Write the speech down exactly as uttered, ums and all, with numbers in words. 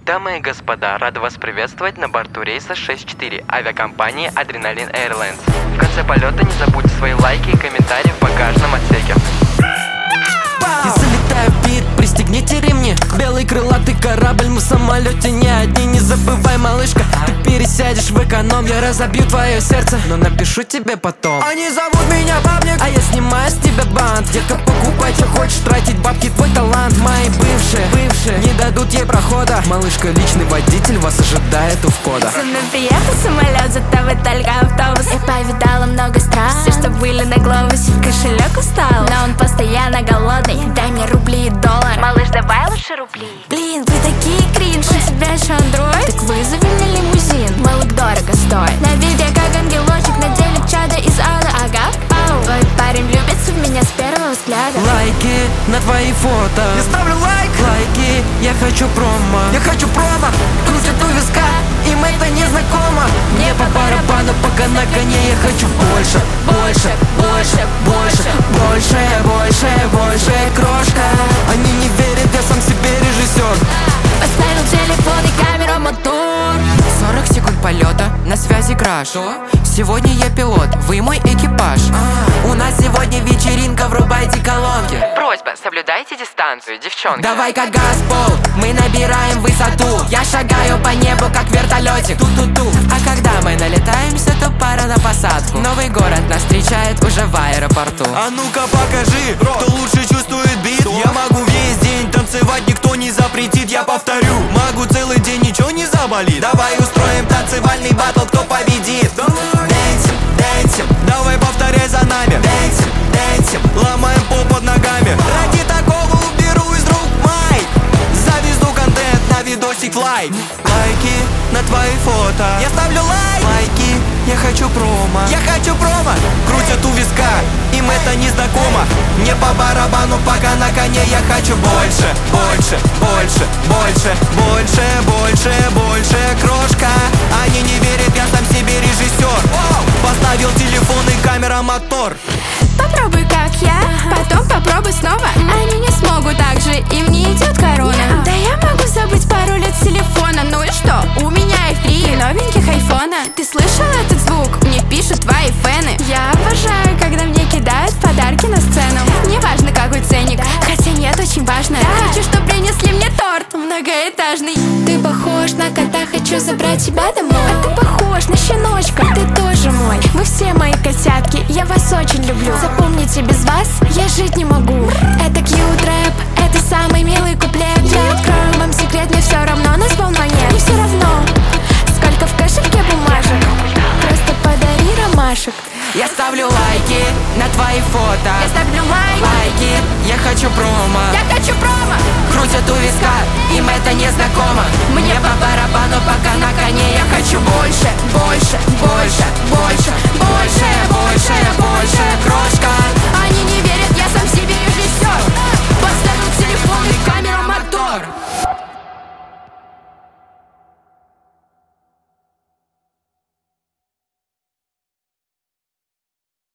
Дамы и господа, рады вас приветствовать на борту рейса шесть четыре авиакомпании Adrenaline Airlines. В конце полета не забудьте свои лайки и комментарии в багажном отсеке. Я залетаю в пит, пристегните ремни. Белый крылатый корабль, мы в самолете не одни. Не забывай, малышка, ты пересядешь в эконом. Я разобью твое сердце, но напишу тебе потом. Они зовут меня бабник, а я снимаю с тебя бант. Детка, покупай, что хочешь, тратить бабки, твой талант. Мои бывшие, бывшие, не дадут ей прохода. Малышка, личный водитель вас ожидает у входа. Со мной приехал самолет, зато вы только автобус. Я повидала много стран, все, что были на глобусе. Кошелек устал, но он постоянно голодный. Дай мне рубли и доллар. Малыш, давай лучше рубли. Блин, вы такие кринж. У тебя еще андроид? Так вызови мне лимузин. Малык дорого стоит. На видео как ангелочек, на деле чада из ада. Ага, ау. Твой парень влюбится в меня с первого взгляда. Лайки на твои фото. Я ставлю лайк. Лайки, я хочу промо. Я хочу промо. Крутят у виска, им это не знакомо. Мне по барабану, пока на коне. Я хочу больше, больше, больше, больше, больше, больше, больше, крошка. Они не верят, я сам себе режиссер. Поставил телефон и камеру, мотор. Сорок секунд полета, на связи краш. Сегодня я пилот, вы мой экипаж. У нас сегодня вечеринка, врубайте колонки. Просьба, соблюдайте дистанцию, девчонки. Давай-ка газ в пол, мы набираем высоту. Я шагаю по небу, как вертолетик. Ту-ту-ту. А когда мы налетаемся, то пора на посадку. Новый город нас встречает уже в аэропорту. А ну-ка покажи, кто лучше чувствует бит. Я могу весь день танцевать, никто не запретит. Я повторю, могу целый день, ничего не заболит. Давай устроим танцевальный батл, кто победит. Дэнсим, дэнсим, давай повторяй за нами. Дэнсим, дэнсим, ломаем пол под ногами. Ради такого уберу из рук майк. Завезу контент на видосик лайк. Лайки на твои фото. Я ставлю лайк. Лайки, я хочу промо. Я хочу промо. Крутят у виска, им это не знакомо. Мне по барабану, пока на коне. Я хочу больше, больше, больше, больше, больше, больше, больше, крошка. Они не верят, я сам себе режиссер. Поставил телефон и камера, мотор. Попробуй как я, потом попробуй снова. Они не смогут так же, им не идет корона. Да я могу забыть пару лет с телефона. Ну и что, у меня их три новеньких айфона. Ты слышал этот звук? Мне пишут твои фэны. Я обожаю, когда мне кидают подарки на сцену. Неважно какой ценник, хотя нет, очень важно. Хочу, чтобы принесли мне торт многоэтажный. Ты похож на кота, хочу забрать тебя домой. А ты похож на щеночка, ты тоже мой. Вы все мои котятки, я вас очень люблю. Запомните, без вас я жить не могу. Это кьют рэп, это самый милый куплет. Я открою вам секрет, мне все равно, нас волной нет. Не все равно, сколько в кошельке бумажек. Просто подари ромашек. Я ставлю лайки на твои фото. Я ставлю лайк. Лайки, я хочу промо. Я хочу промо. Крутят у виска, им это не знакомо. Мне по барабану, пока на коне. Я хочу больше, больше, больше, больше,